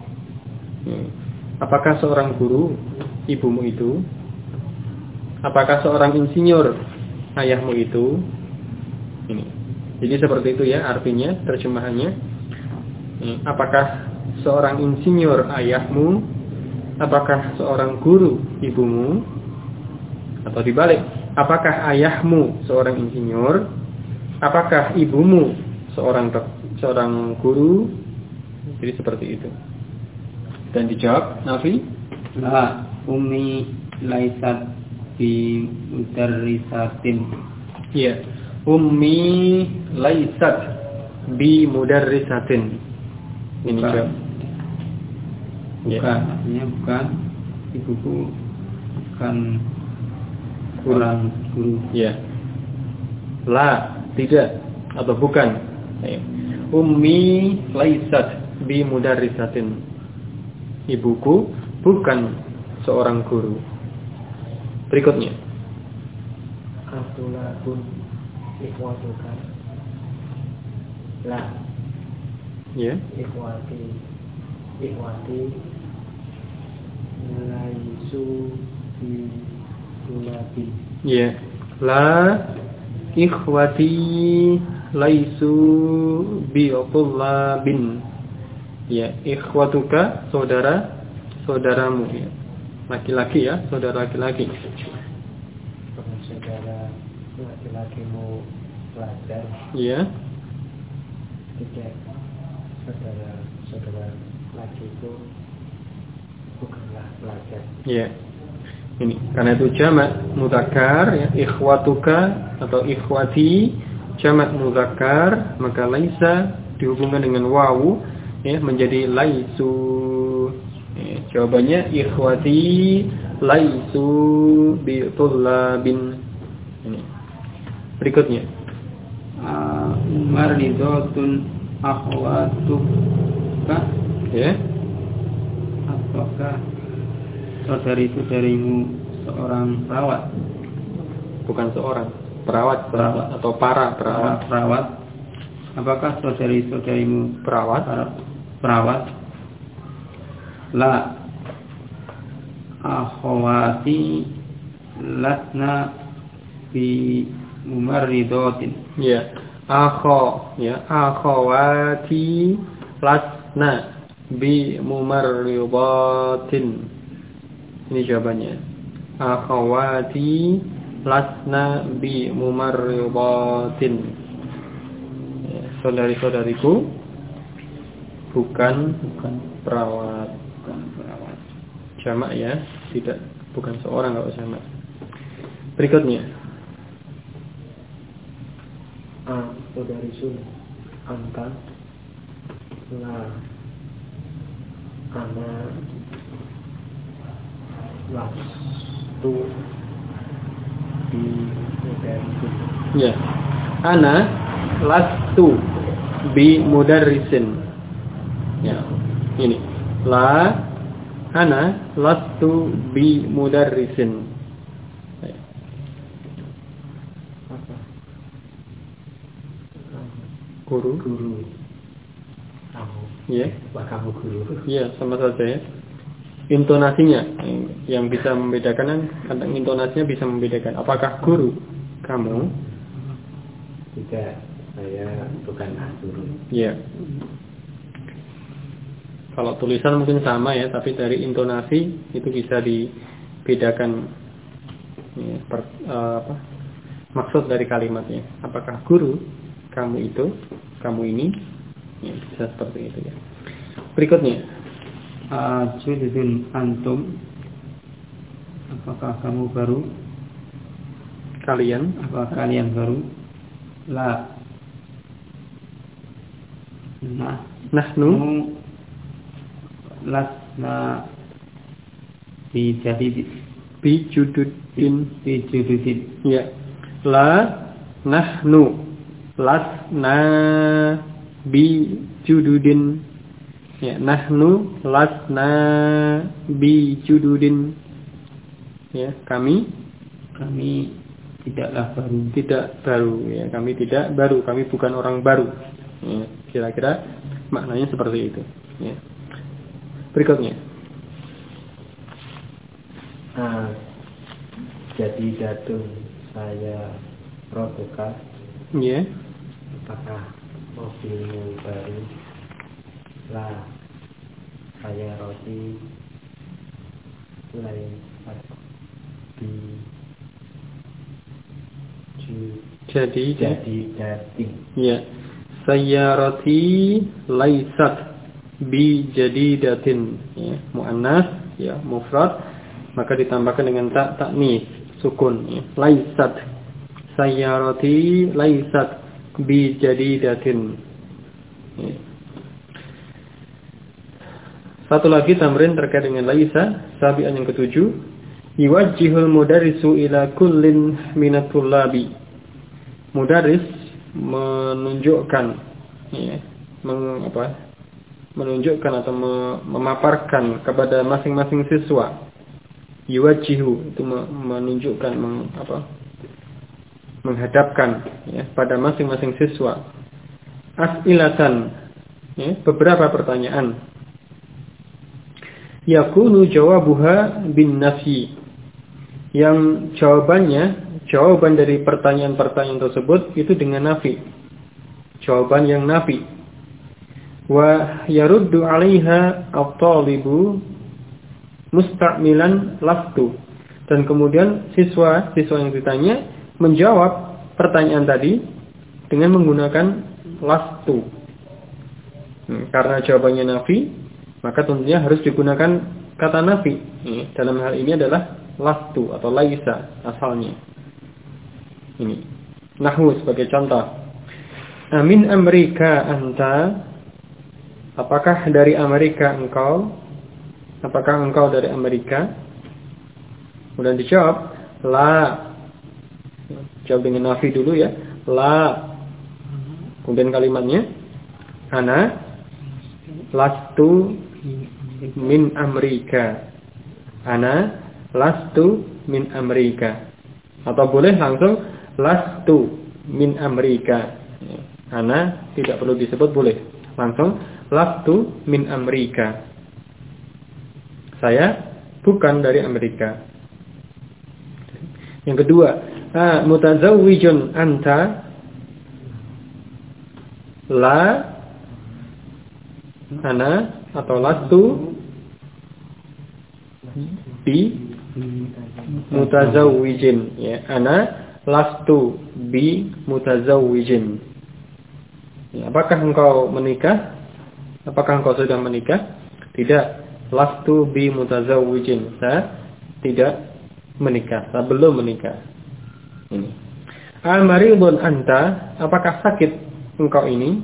Apakah seorang guru ibumu itu? Apakah seorang insinyur ayahmu itu? Ini. Jadi seperti itu ya artinya, terjemahannya. Apakah seorang insinyur ayahmu? Apakah seorang guru ibumu? Atau dibalik, apakah ayahmu seorang insinyur? Apakah ibumu seorang guru? Jadi seperti itu. Dan dijawab nafi, la ummi laisat bi mudarrisatin. Iya. Ummi laisat bi mudarrisatin. Ini jawab. Bukan, artinya bukan, ibuku bukan orang guru. Ya. La, tidak atau bukan. Ummi laisat bi mudarrisatin. Ibuku bukan seorang guru. Berikutnya. Abdullah ikhwatuka. La. Ya. Ikhwati laisu bi tulabin. Ya. La ikhwati laisu bi tulabin. Ya, ikhwatuka saudaramu ya. Laki-laki ya, saudara laki-laki. Saudara laki-lakimu pelajar. Iya. Tidak, saudara lakiku bukanlah pelajar. Iya. Ini karena itu jamak mudzakkar ya, ikhwatuka atau ikhwati jamak mudzakkar, maka laisa dihubungkan dengan wawu ya menjadi laisu. Ya, jawabannya ikhwati laisu bi tullabin. Ini. Berikutnya. Maridotun akhwatuka. Ya. Apakah saudari-saudarimu seorang perawat? Bukan seorang, perawat atau para perawat. Apakah saudari-saudarimu Perawat. La akhwati lasna bi mumarridatin. Ya, akhawati lasna bi mumarridatin. Ini jawabannya. Akhawati lasna bi mumarridatin. Ya, saudari-saudariku bukan perawat. Jamak ya, tidak, bukan seorang, enggak jamak. Berikutnya. Saudarisun anta la ana lastu bi mudarrisin. Ya. Ana lastu bi mudarrisin. Ya. Ini. La ana lastu bi mudarrisin. Guru. Kamu. Ya. Kamu guru. Ya, sama saja ya. Intonasinya yang bisa membedakan, kadang intonasinya bisa membedakan. Apakah guru kamu? Tidak, saya bukan guru. Ya. Kalau tulisan mungkin sama ya, tapi dari intonasi itu bisa dibedakan ya, maksud dari kalimatnya. Apakah guru kamu itu, kamu ini, ya, bisa seperti itu ya. Berikutnya, Judin antum, apakah kamu baru? Kalian, Apakah kalian baru? La, nahnu, lasna bijududin. Ya, la, nahnu, lasna bijududin. Ya, nahnu lasna bijududin. Ya, kami tidaklah baru. Tidak baru ya, kami tidak baru, kami bukan orang baru. Ya, kira-kira maknanya seperti itu, ya. Berikutnya. Jadi jatuh saya rotoka. Ya. Apakah mobilmu baru? La, saya roti lain di jadi dating. Ya, sayyarati laisat bi jadidatin. Ya, muannas ya, mufrad, maka ditambahkan dengan ta'nis sukun ya. Laisat, sayyarati laisat bi jadidatin. Ya. Satu lagi tamrin terkait dengan laisa, sabian yang ketujuh. Yuwajjihul mudarrisu ila kullin minatul labi. Mudarris menunjukkan ya, menunjukkan atau memaparkan kepada masing-masing siswa. Yuwajjihu itu menunjukkan menghadapkan ya, pada masing-masing siswa. As'ilatan ya, beberapa pertanyaan. Yakunu jawabuha bin nafyi. Yang jawaban dari pertanyaan-pertanyaan tersebut itu dengan nafi. Jawaban yang nafi. Wa yaruddu 'alaiha at-talibu musta'milan lastu. Dan kemudian siswa yang ditanya menjawab pertanyaan tadi dengan menggunakan lastu. Karena jawabannya nafi, maka tentunya harus digunakan kata nafi. Dalam hal ini adalah lastu atau laisa asalnya. Ini nahwu sebagai contoh. Amin Amerika anta, apakah dari Amerika engkau? Apakah engkau dari Amerika? Kemudian dijawab la. Jawab dengan nafi dulu ya. La. Kemudian kalimatnya ana lastu min Amerika. Ana lastu min Amerika. Atau boleh langsung lastu min Amerika. Ana tidak perlu disebut, boleh langsung lastu min Amerika. Saya bukan dari Amerika. Yang kedua, mutazawwijun anta. La, ana atau lastu bi mutazawwijin, ya. Ana lastu bi mutazawwijin. Ya, apakah engkau menikah? Apakah engkau sudah menikah? Tidak. Lastu bi mutazawwijin. Saya tidak menikah, saya belum menikah. Ini. Amaridun anta, apakah sakit engkau ini?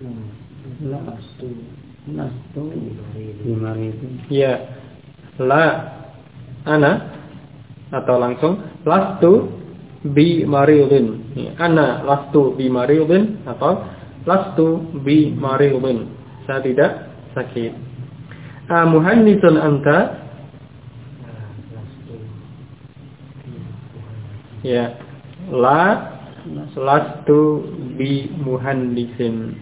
Lastu bimaridin. Ya. La ana atau langsung lastu bi maridin. Ana lastu bi maridin atau lastu bi maridin. Saya tidak sakit. Muhannisun anta? Ya. La lastu bi muhannisin.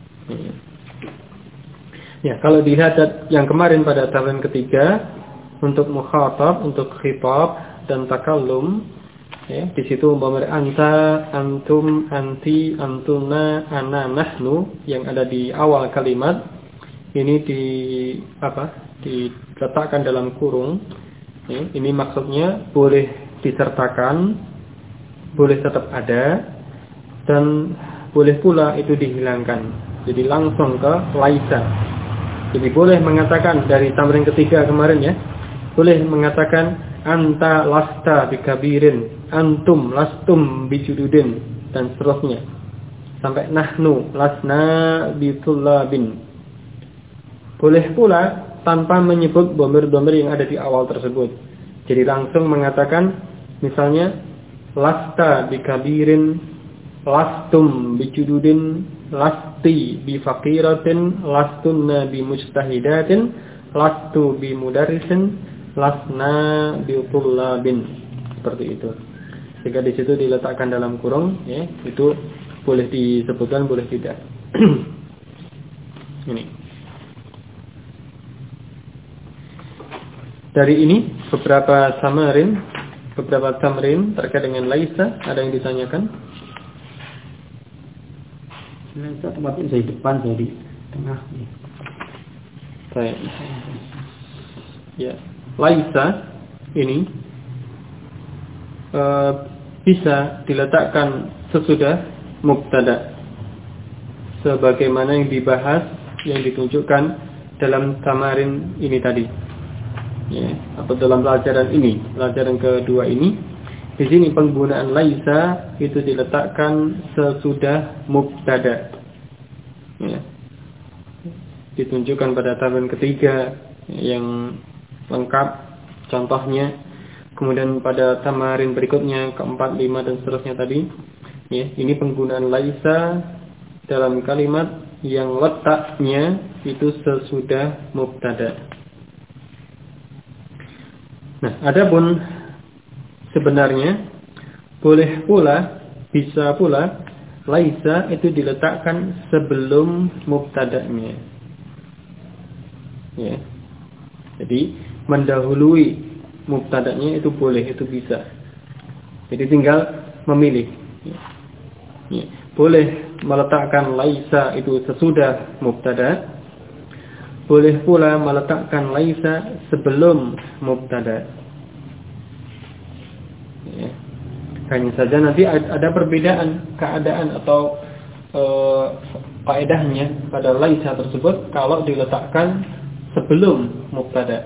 Ya, kalau dilihat yang kemarin pada tamrin ketiga untuk mukhatab, untuk khitab dan takallum, ya, di situ umpama anta, antum, anti, antuna, ana, nahnu yang ada di awal kalimat ini diletakkan dalam kurung. Ya, ini maksudnya boleh disertakan, boleh tetap ada, dan boleh pula itu dihilangkan. Jadi langsung ke laisa. Jadi boleh mengatakan dari tamrin ketiga kemarin, ya, boleh mengatakan anta lasta bikabirin, antum lastum bijududin, dan seterusnya sampai nahnu lasna bitullabin. Boleh pula tanpa menyebut dhamir-dhamir yang ada di awal tersebut. Jadi langsung mengatakan misalnya lasta bikabirin, lastum bijududin, lasti bifaqiratin, lastunna bimujtahidatin, lastu bimudarrisin, lasna bitullabin. Seperti itu. Jika di situ diletakkan dalam kurung, ya, itu boleh disebutkan, boleh tidak. Ini. Dari ini beberapa tamrin terkait dengan laisa, ada yang ditanyakan? Laisa tempatnya saya depan, saya di tengah. Baik. Ya, laisa ini bisa diletakkan sesudah mubtada, sebagaimana yang dibahas, yang ditunjukkan dalam tamarin ini tadi. Ya, atau dalam pelajaran ini, pelajaran kedua ini. Di sini penggunaan laisa itu diletakkan sesudah mubtada. Ya. Ditunjukkan pada tamarin ketiga yang lengkap contohnya. Kemudian pada tamarin berikutnya keempat, lima dan seterusnya tadi. Ya, ini penggunaan laisa dalam kalimat yang letaknya itu sesudah mubtada. Nah, adapun sebenarnya boleh pula, bisa pula laisa itu diletakkan sebelum mubtada'nya. Ya. Jadi mendahului mubtada'nya itu boleh, itu bisa. Jadi tinggal memilih. Ya. Boleh meletakkan laisa itu sesudah mubtada'. Boleh pula meletakkan laisa sebelum mubtada'. Ya. Hanya saja nanti ada perbedaan keadaan atau faedahnya pada laisa tersebut kalau diletakkan sebelum mubtada'.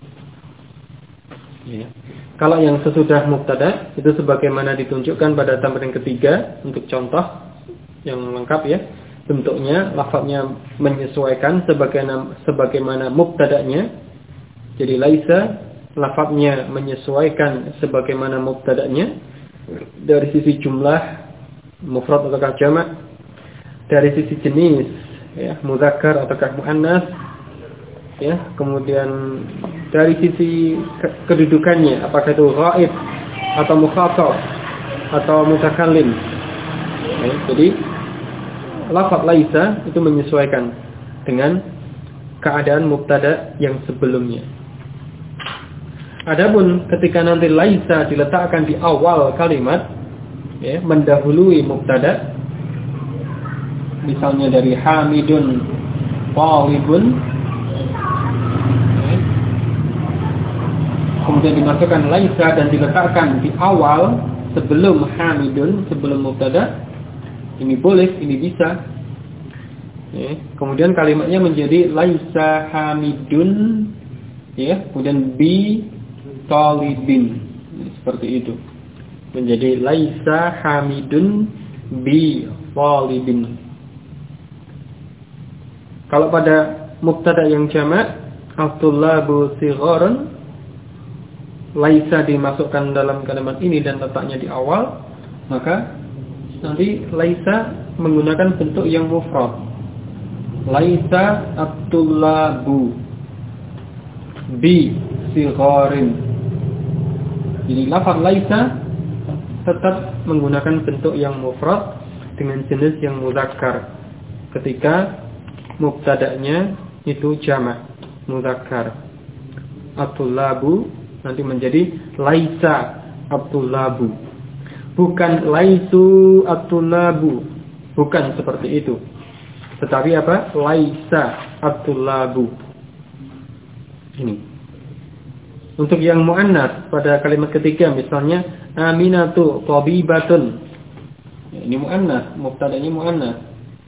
Ya. Kalau yang sesudah mubtada' itu sebagaimana ditunjukkan pada tamrin ketiga untuk contoh yang lengkap, ya. Bentuknya, lafadznya menyesuaikan sebagaimana mubtada'nya. Jadi laisa lafadznya menyesuaikan sebagaimana mubtada'nya dari sisi jumlah mufrad ataukah jamak, dari sisi jenis, ya, mudzakkar ataukah muannas, ya, kemudian dari sisi kedudukannya, apakah itu ghaib atau mukhatab atau mutakallim. Ya, jadi lafaz laisa itu menyesuaikan dengan keadaan mubtada yang sebelumnya. Adapun ketika nanti laisa diletakkan di awal kalimat, ya, mendahului mubtada, misalnya dari hamidun talibun, kemudian dimasukkan laisa dan diletakkan di awal sebelum hamidun, sebelum mubtada, ini boleh, ini bisa. Ya, kemudian kalimatnya menjadi laisa hamidun, ya, kemudian bi talibin, seperti itu. Menjadi laisa hamidun bi talibin. Kalau pada mubtada yang jamak, at-tullabu sigharun, laisa dimasukkan dalam kalimat ini dan letaknya di awal, maka nanti laisa menggunakan bentuk yang mufrad. Laisa at-tullabu bi sigharin. Jadi lafaz laisa tetap menggunakan bentuk yang mufrad dengan jenis yang mudzakkar ketika mubtada'nya itu jamak mudzakkar. At-tullabu nanti menjadi laisa at-tullabu, bukan laisu at-tullabu, bukan seperti itu, tetapi apa? Laisa at-tullabu. Ini. Untuk yang muannas pada kalimat ketiga misalnya Aminatu tabibatun. Ya, ini muannas, mubtada'nya muannas.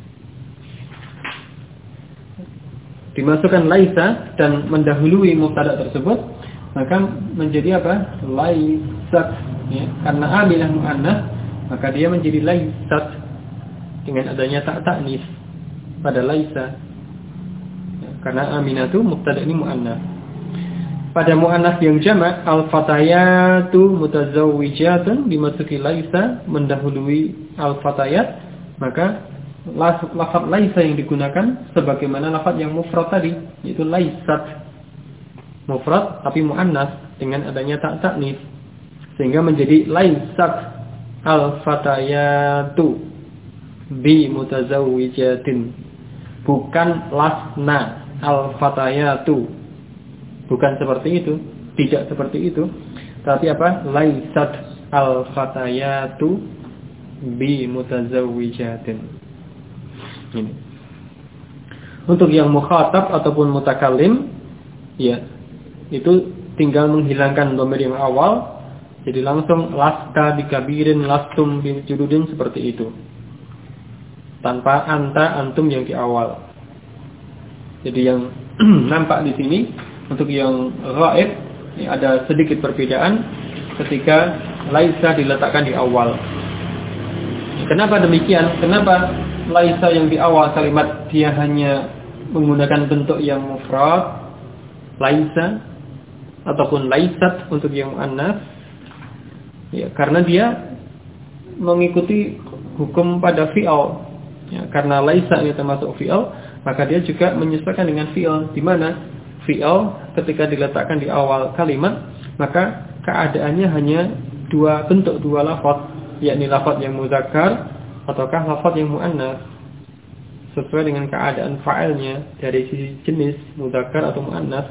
Dimasukkan laisa dan mendahului mubtada tersebut, maka menjadi apa? Laisat. Ya, karena aminah muannas, maka dia menjadi laisat dengan adanya tak ta'nis pada laisa. Ya, karena aminatu mubtada ini muannas. Pada muannas yang jamak, al-fatayatu mutazawwijatun, dimasuki laisa mendahului al-fatayat, maka lafaz laisa yang digunakan sebagaimana lafaz yang mufrad tadi, yaitu laisat. Mufrad tapi muannas dengan adanya tak ta'nis, sehingga menjadi laisat al-fatayatu bi mutazawwijatin, bukan lasna al-fatayatu. Bukan seperti itu, tidak seperti itu. Tapi apa? Laisat al-fatayatu bi mutazawwijatin. Ini. Untuk yang mukhatab ataupun mutakallim, ya, itu tinggal menghilangkan dhamir yang awal, jadi langsung lasta bikabirin, lastum bijududin, seperti itu. Tanpa anta, antum yang di awal. Jadi yang nampak di sini untuk yang ghaib, ini ada sedikit perbedaan ketika laisa diletakkan di awal. Kenapa demikian? Kenapa laisa yang di awal kalimat dia hanya menggunakan bentuk yang mufrad, laisa, ataupun laisat untuk yang muannas? Ya, karena dia mengikuti hukum pada fi'al. Ya, karena laisa ini termasuk fi'al, maka dia juga menyesuaikan dengan fi'al, di mana fi'al ketika diletakkan di awal kalimat, maka keadaannya hanya dua bentuk, dua lafaz, yakni lafaz yang muzakkar ataukah lafaz yang muannas, sesuai dengan keadaan fa'ilnya dari sisi jenis muzakkar atau muannas.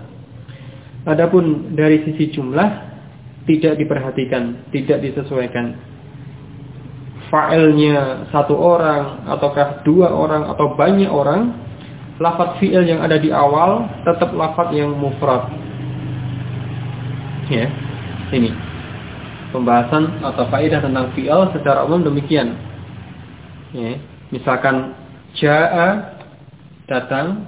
Adapun dari sisi jumlah tidak diperhatikan, tidak disesuaikan. Fa'ilnya satu orang ataukah dua orang atau banyak orang, lafaz fi'il yang ada di awal tetap lafaz yang mufrad. Ya, ini pembahasan atau faedah tentang fi'il secara umum demikian. Ya, misalkan jaa datang,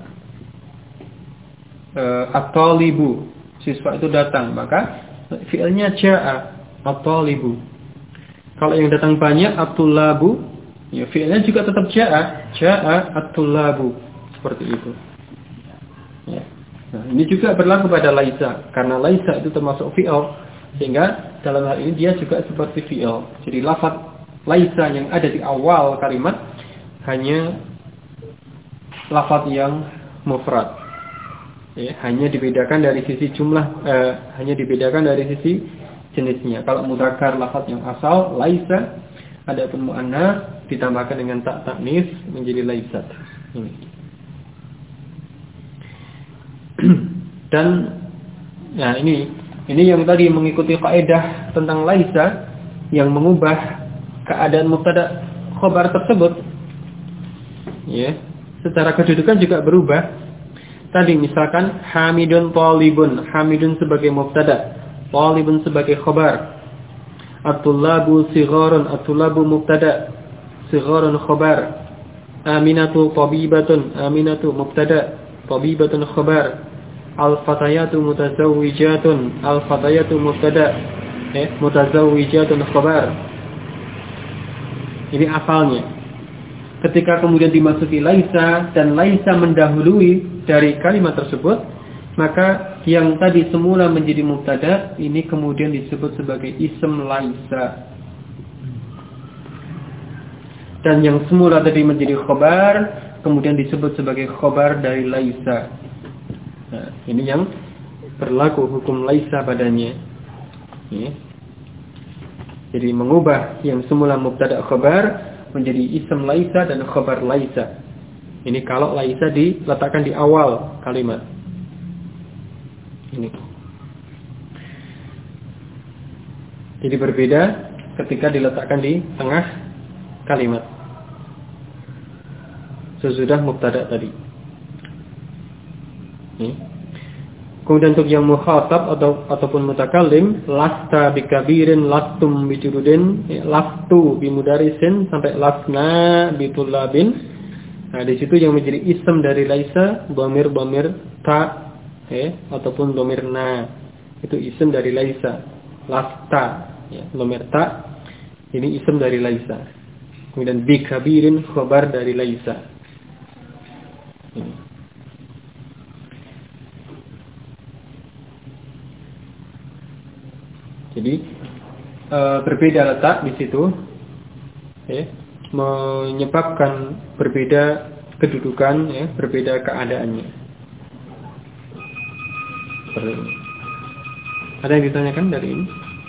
at-talibu siswa itu datang, maka fi'ilnya jaa at-talibu. Kalau yang datang banyak at-tullabu, ya fi'ilnya juga tetap jaa at-tullabu. Seperti itu. Ya. Nah, ini juga berlaku pada laisa, karena laisa itu termasuk fi'il, sehingga dalam hal ini dia juga seperti fi'il. Jadi lafaz laisa yang ada di awal kalimat hanya lafaz yang mufrad. Ya, hanya dibedakan dari sisi jumlah, hanya dibedakan dari sisi jenisnya. Kalau mudzakkar lafaz yang asal laisa, adapun muannas ditambahkan dengan tak ta'nis menjadi laisat. Ini. Dan ya ini yang tadi mengikuti kaidah tentang laisa yang mengubah keadaan mubtada khabar tersebut. Ya, secara kedudukan juga berubah. Tadi misalkan hamidun talibun, hamidun sebagai mubtada, talibun sebagai khabar. At-tullabu sigharun, at-tullabu mubtada, sigharun khabar. Aminatu tabibatun, aminatu mubtada, tabibatun khabar. Al-fatayatu mutazawwijatun, al-fatayatu mubtada, mutazawwijatun khabar. Ini asalnya. Ketika kemudian dimasuki laisa dan laisa mendahului dari kalimat tersebut, maka yang tadi semula menjadi mubtada ini kemudian disebut sebagai ism laisa. Dan yang semula tadi menjadi khobar kemudian disebut sebagai khobar dari laisa. Nah, ini yang berlaku hukum laisa padanya. Ya. Jadi mengubah yang semula mubtada khobar menjadi ism laisa dan khobar laisa. Ini kalau laisa diletakkan di awal kalimat. Ini. Jadi berbeda ketika diletakkan di tengah kalimat. Sesudah mubtada tadi. Ini. Kemudian untuk yang mukhatab ataupun mutakallim, lasta bikabirin, lastum bijurudin, lastu bimudarisin sampai lasna bitullabin. Nah, di situ yang menjadi ism dari laisa dhamir ta ataupun dhamir na. Itu ism dari laisa. Lasta, ya, dhamir ta ini ism dari laisa. Kemudian bikabirin khabar dari laisa. Ini. Jadi berbeda letak di situ, menyebabkan berbeda kedudukan, berbeda keadaannya. Ada yang ditanyakan dari ini?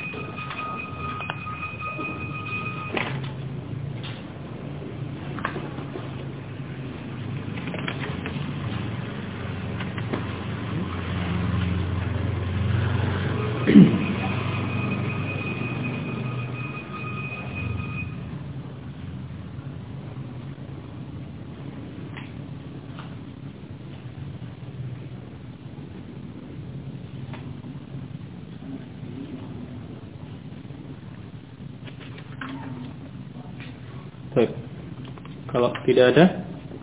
Baik. Kalau tidak ada,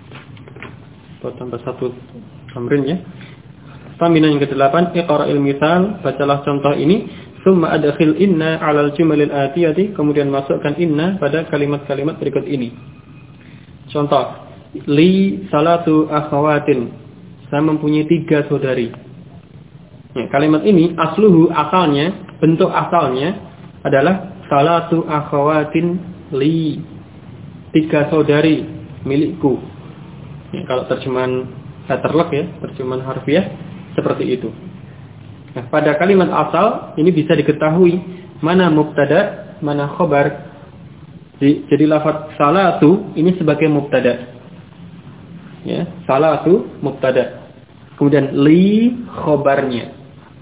tambah satu tamrin ya. Tamina yang ke-8, iqra'il mithal, bacalah contoh ini, summa adkhil inna 'alal jumalil atiyati, kemudian masukkan inna pada kalimat-kalimat berikut ini. Contoh, li salatu akhawatin, saya mempunyai 3 saudari. Ya, kalimat ini asluhu, asalnya, bentuk asalnya adalah salatu akhawatin li, 3 saudari milikku. Ya, kalau terjemahan letterlock ya, terjemahan harfiah seperti itu. Nah, pada kalimat asal ini bisa diketahui mana mubtada, mana khobar. Jadi lafaz salatu ini sebagai mubtada. Ya, salatu mubtada. Kemudian li khobarnya.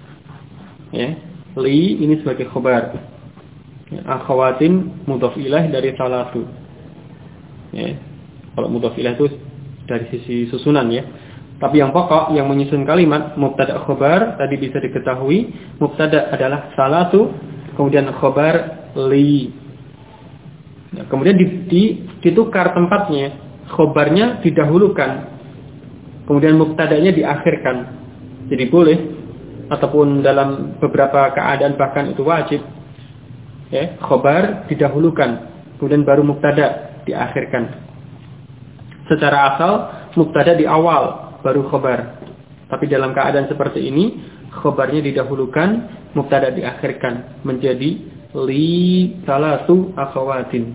Ya, li ini sebagai khobar. Ya, akhawatin mudhaf ilaih dari salatu. Ya, kalau mudhaf ilaih itu dari sisi susunan ya. Tapi yang pokok yang menyusun kalimat mubtada khobar tadi bisa diketahui mubtada adalah salatu, kemudian khobar li. Nah, kemudian ditukar tempatnya, khobarnya didahulukan, kemudian mubtadanya diakhirkan. Jadi boleh ataupun dalam beberapa keadaan bahkan itu wajib. Ya, khobar didahulukan, kemudian baru mubtada diakhirkan. Secara asal mubtada di awal, baru khobar. Tapi dalam keadaan seperti ini, khobarnya didahulukan, mubtada diakhirkan, menjadi li salatu akhawatin.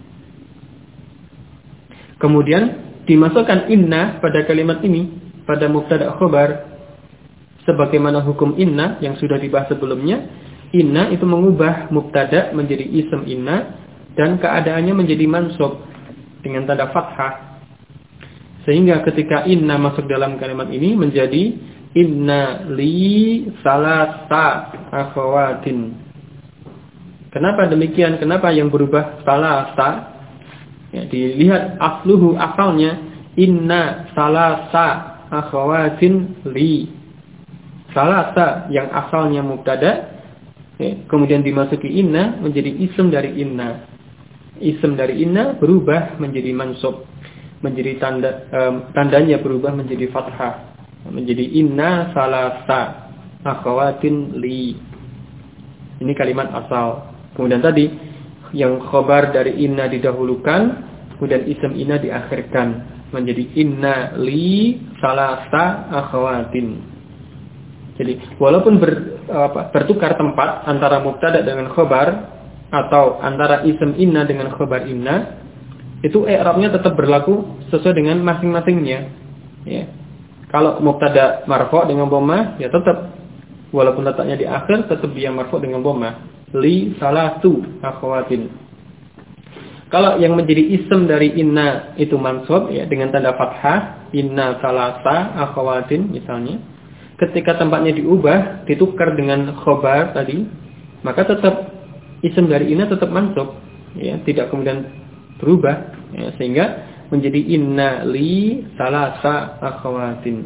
Kemudian dimasukkan inna pada kalimat ini, pada mubtada khobar. Sebagaimana hukum inna yang sudah dibahas sebelumnya, inna itu mengubah mubtada menjadi ism inna dan keadaannya menjadi mansub dengan tanda fathah. Sehingga ketika inna masuk dalam kalimat ini menjadi inna li salasa akhawatin. Kenapa demikian? Kenapa yang berubah salasa? Ya, dilihat asluhu, asalnya inna salasa akhawatin li. Salasa yang asalnya mubtada kemudian dimasuki inna menjadi ism dari inna. Ism dari inna berubah menjadi mansub, menjadi tandanya berubah menjadi fathah, menjadi inna salasa akhawatin li. Ini kalimat asal. Kemudian tadi yang khobar dari inna didahulukan, kemudian ism inna diakhirkan menjadi inna li salasa akhawatin. Jadi walaupun bertukar tempat antara mubtada dengan khobar atau antara ism inna dengan khobar inna, itu i'rabnya tetap berlaku sesuai dengan masing-masingnya. Ya. Kalau mubtada marfu' dengan dhammah, ya tetap walaupun letaknya di akhir tetap dia marfu' dengan dhammah. Li salatu akhawatin. Kalau yang menjadi ism dari inna itu mansub ya dengan tanda fathah, inna salasa akhawatin misalnya. Ketika tempatnya diubah, ditukar dengan khobar tadi, maka tetap ism dari inna tetap mansub, ya, tidak kemudian berubah, ya, sehingga menjadi inna li salasa akhawatin.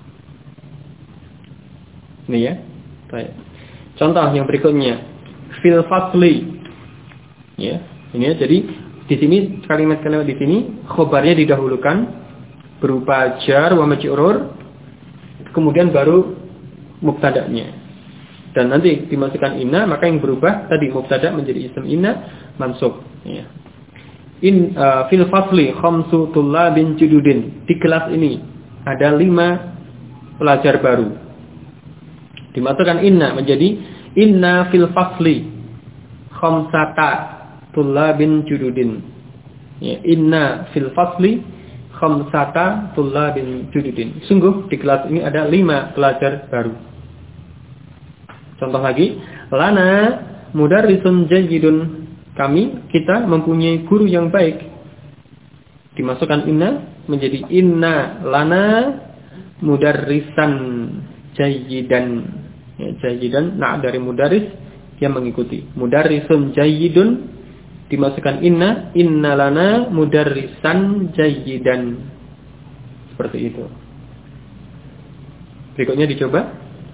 Ini ya. Baik. Contoh yang berikutnya, fil fasli. Ya, ini ya. Jadi di sini kalimat-kalimat di sini khobarnya didahulukan berupa jar wa majrur, kemudian baru mubtada'nya. Dan nanti dimasukkan inna, maka yang berubah tadi mubtada' menjadi ism inna mansub. Ya. Fil fasli khamsu tullabin jududin. Di kelas ini ada 5 pelajar baru. Dimasukkan inna menjadi inna fil fasli khamsata tullabin jududin. Ya, inna fil fasli khamsata tullabin jududin. Sungguh di kelas ini ada 5 pelajar baru. Contoh lagi, lana mudarrisun jayyidun. Kita mempunyai guru yang baik. Dimasukkan inna menjadi inna lana mudarrisan jayyidan. Ya, jayyidan na' dari mudarris yang mengikuti. Mudarrisun jayyidun dimasukkan inna lana mudarrisan jayyidan. Seperti itu. Berikutnya dicoba.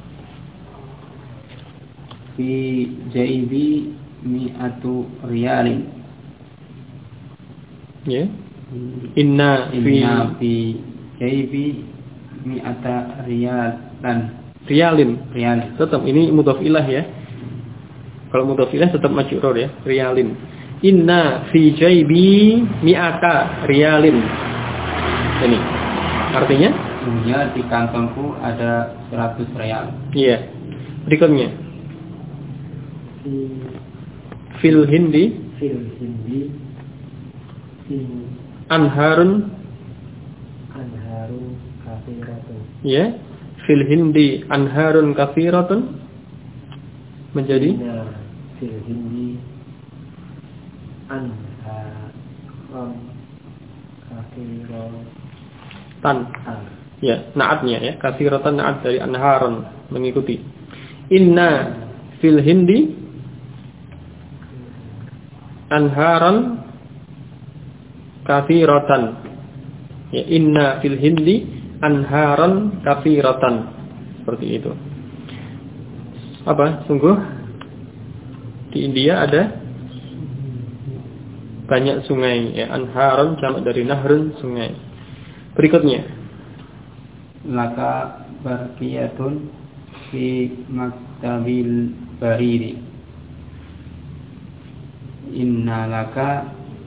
Fi jaibi mi'atu riyalin. Ya. Inna fi jaibi mi'ata riyalin. Tetap ini mudhaf ilah ya. Kalau mudhaf ilah tetap majrur ya, riyalin. Inna fi jaibi mi'ata riyalin. Ini artinya di kantongku ada 100 riyal. Iya. Berikutnya fil hindi anharun katsiratun. Ya, fil hindi anharun katsiratun menjadi fil hindi anharun katsiratan. Ya, naatnya ya, katsiratan naat dari anharun mengikuti. Inna fil hindi anharan katsiratan. Ya, inna fil hindi anharan katsiratan. Seperti itu. Apa? Sungguh di India ada banyak sungai ya, anharan jamak dari nahrun, sungai. Berikutnya laka barqiyatun fi maktabil bariri. Inna laka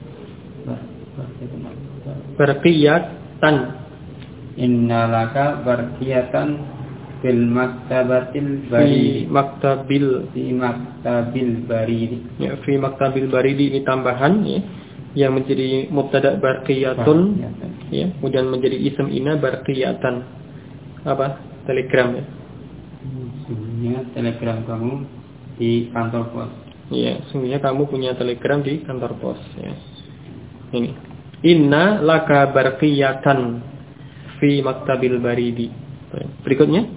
barqiyatan. Inna laka barqiyatan fil maktabatil baridi. Fi maktabil baridi. Ya, fi maktabil baridi ini tambahan ya, yang menjadi mubtada barqiyatun ya, kemudian menjadi ism inna barqiyatan. Apa? Telegram ya. Sebenarnya telegram kamu di kantor pos. Iya, sungguhnya kamu punya telegram di kantor pos ya. Ini. Inna laka barqiyatan fi maktabil baridi. Berikutnya.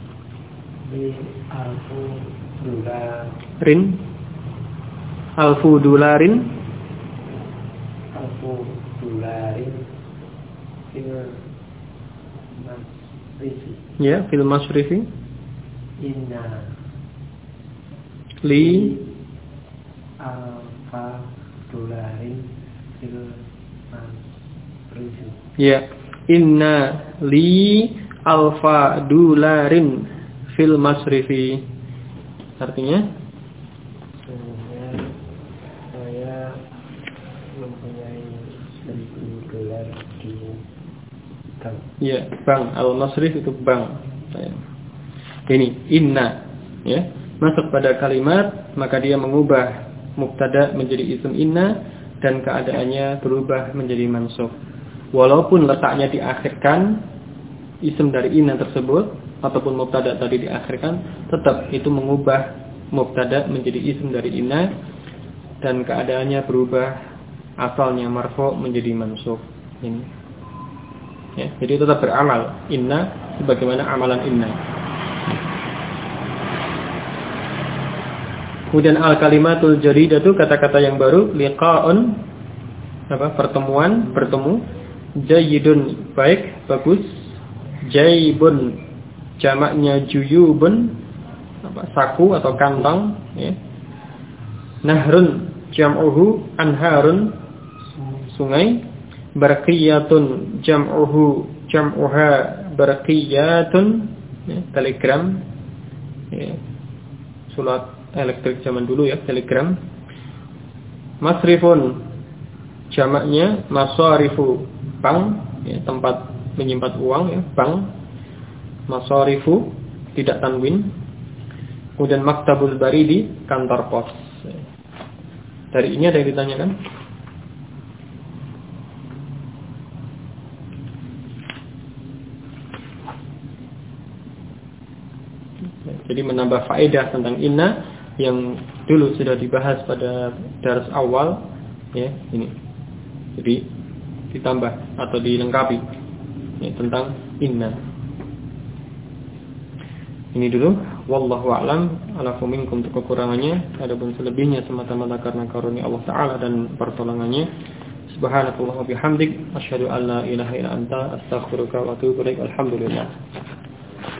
Alfu dolarin fil masrifi. Ya, fil masrifi. li alfa dolarin fil masrifi. Ya, inna li alfa dolarin fil masrifi. Artinya saya mempunyai $1,000 di bank. ya, bank. Al-masrif itu bank. Ini inna, ya, masuk pada kalimat, maka dia mengubah mubtada menjadi isim inna dan keadaannya berubah menjadi mansub. Walaupun letaknya diakhirkan isim dari inna tersebut ataupun mubtada tadi diakhirkan, tetap itu mengubah mubtada menjadi isim dari inna dan keadaannya berubah, asalnya marfu menjadi mansub. Ini, ya, jadi tetap beramal inna sebagaimana amalan inna. Kemudian al-kalimatul jaridatu, kata-kata yang baru, liqa'un, pertemuan, bertemu, jayyidun, baik, bagus, jaybun, jamaknya juyubun, saku atau kantong, ya. Nahrun, jam'uhu, anharun, sungai, barqiyatun, jam'uha, barqiyatun, ya, telegram, ya. Surat elektrik zaman dulu, ya, telegram. Masrifun, jamaknya masarifu, bank, ya, tempat menyimpan uang, ya, bank. Masarifu, tidak tanwin. Kemudian maktabul baridi, kantor pos. Dari ini ada yang ditanyakan? Jadi menambah faedah tentang inna yang dulu sudah dibahas pada dars awal, ya, ini. Jadi ditambah atau dilengkapi, ya, tentang inna. Ini dulu, wallahu a'lam, alafu minkum, untuk kekurangannya, adapun selebihnya semata-mata karena karunia Allah Ta'ala dan pertolongannya. Subhanakallah wa bihamdik, asyhadu an la ilaha illa anta, astaghfiruka wa atubu ilaik. Alhamdulillah.